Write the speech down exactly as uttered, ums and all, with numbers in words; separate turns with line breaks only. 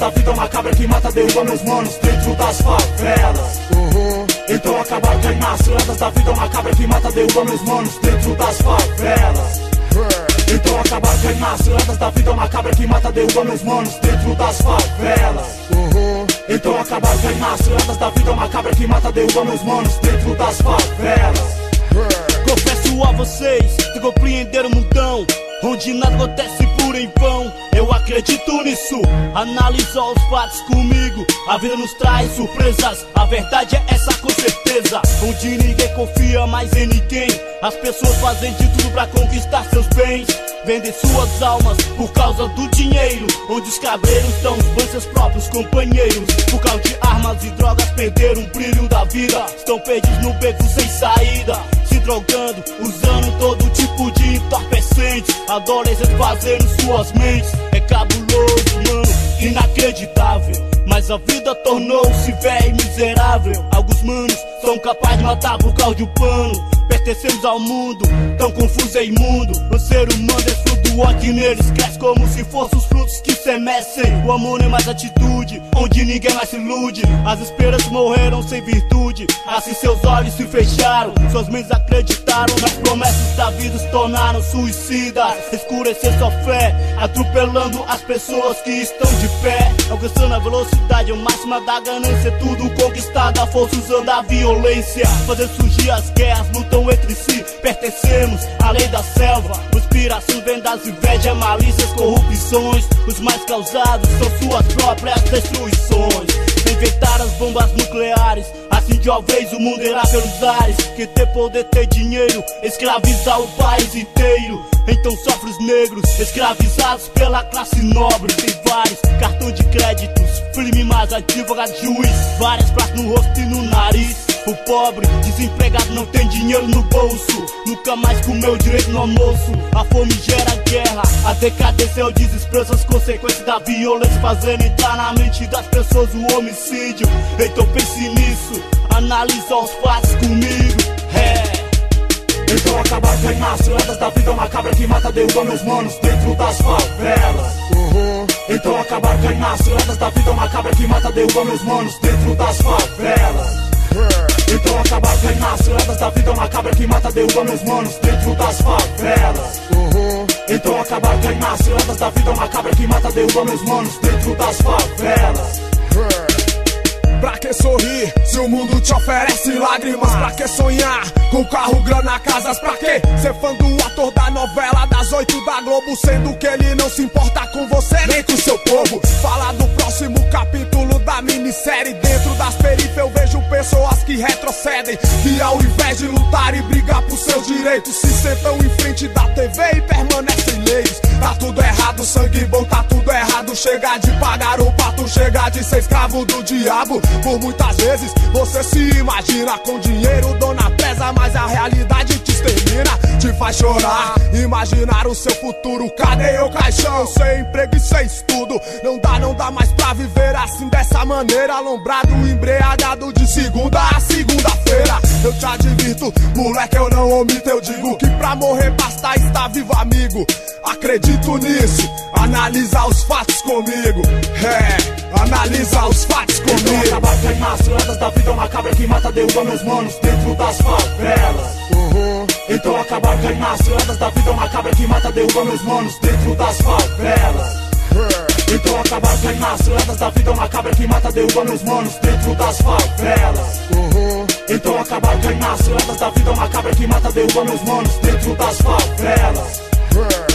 da vida macabra que mata, derruba meus manos dentro das favelas. Uhum. Então acabar com as ciladas da vida macabra que mata, derruba meus manos dentro das favelas. Então acabar com as ciladas da vida macabra que mata, derruba meus manos dentro das favelas. Uhum. Então acabar com as ciladas da vida macabra que mata, derruba meus manos dentro das favelas.
Confesso a vocês que compreenderam o mundão, onde nada acontece por em vão. Eu acredito nisso, analisa os fatos comigo. A vida nos traz surpresas, a verdade é essa com certeza. Onde ninguém confia mais em ninguém, as pessoas fazem de tudo pra conquistar seus bens, vendem suas almas por causa do dinheiro. Onde os cabreiros dão os banhos seus próprios companheiros, por causa de armas e drogas perderam o brilho da vida. Estão perdidos no beco sem saída, se drogando, usando todo tipo de entorpecentes. Adolescentes fazendo suas mentes, é cabuloso, mano, inacreditável. Mas a vida tornou-se velho e miserável. Alguns manos são capazes de matar por causa de um plano. Pertencemos ao mundo, tão confuso e imundo. O ser humano é fruto do ódio neles, cresce como se fossem os frutos que semecem. O amor não é mais atitude, onde ninguém mais se ilude. As esperanças morreram sem virtude, assim seus olhos se fecharam, suas mentes acreditaram nas promessas da vida, se tornaram suicidas. Escurecer sua fé, atropelando as pessoas que estão de pé, alcançando a velocidade máxima da ganância. Tudo conquistado à força usando a violência, fazer surgir as guerras, lutam entre si. Pertencemos à lei da selva, conspiração vem das invejas, malícias, corrupções. Os mais causados são suas próprias destruições. Inventar as bombas nucleares, assim de uma vez o mundo irá pelos ares. Que ter poder, ter dinheiro, escravizar o país inteiro. Então sofre os negros, escravizados pela classe nobre. Tem vários cartões de créditos, filme mais advogado, juiz, várias placas no rosto e no nariz. O pobre, desempregado, não tem dinheiro no bolso, nunca mais comeu direito no almoço. A fome gera guerra, a decadência é o desespero, as consequências da violência, fazendo entrar na mente das pessoas o homicídio. Então pense nisso, analisa os fatos comigo. É.
Então acabar com as ciladas da vida macabra que mata, derruba meus manos dentro das favelas. Uhum. Então acabar com as ciladas da vida macabra que mata, derruba meus manos dentro das favelas. Então acabar com as ciladas da vida macabra que mata, derruba meus manos dentro das favelas. Uhum. Então acabar com as ciladas da vida macabra que mata, derruba meus manos dentro das favelas.
Pra que sorrir se o mundo te oferece lágrimas? Pra que sonhar com carro, grana, casas? Pra que ser fã do ator da novela das oito da Globo, sendo que ele não se importa com você nem com seu povo? Fala do próximo capítulo da minissérie. Dentro das periferias eu vejo pessoas que retrocedem, que ao invés de lutar e brigar por seus direitos, se sentam em frente da T V e permanecem leios. Tá tudo errado, sangue bom, tá tudo errado. Chega de pagar o pato, chega de ser escravo do diabo. Por muitas vezes você se imagina com dinheiro, dona pesa, mas a realidade te extermina, te faz chorar, imaginar o seu futuro. Cadê o caixão? Sem emprego e sem estudo, não dá, não dá mais pra viver assim dessa maneira. Alombrado, embriagado de segunda a segunda-feira. Eu te advirto, moleque, eu não omito, eu digo que pra morrer basta estar vivo, amigo. Acredito nisso, analisa os fatos comigo. É, analisa os fatos comigo.
Então acabar com as ciladas da vida macabra que mata, derruba meus manos dentro das favelas. Uhum. Então acabar com as ciladas da vida macabra que mata, derruba meus manos dentro das favelas. Então acabar com as ciladas da vida macabra que mata, derruba meus manos dentro das favelas. Uhum. Então acabar com as ciladas da vida macabra que mata, derruba meus manos dentro das favelas.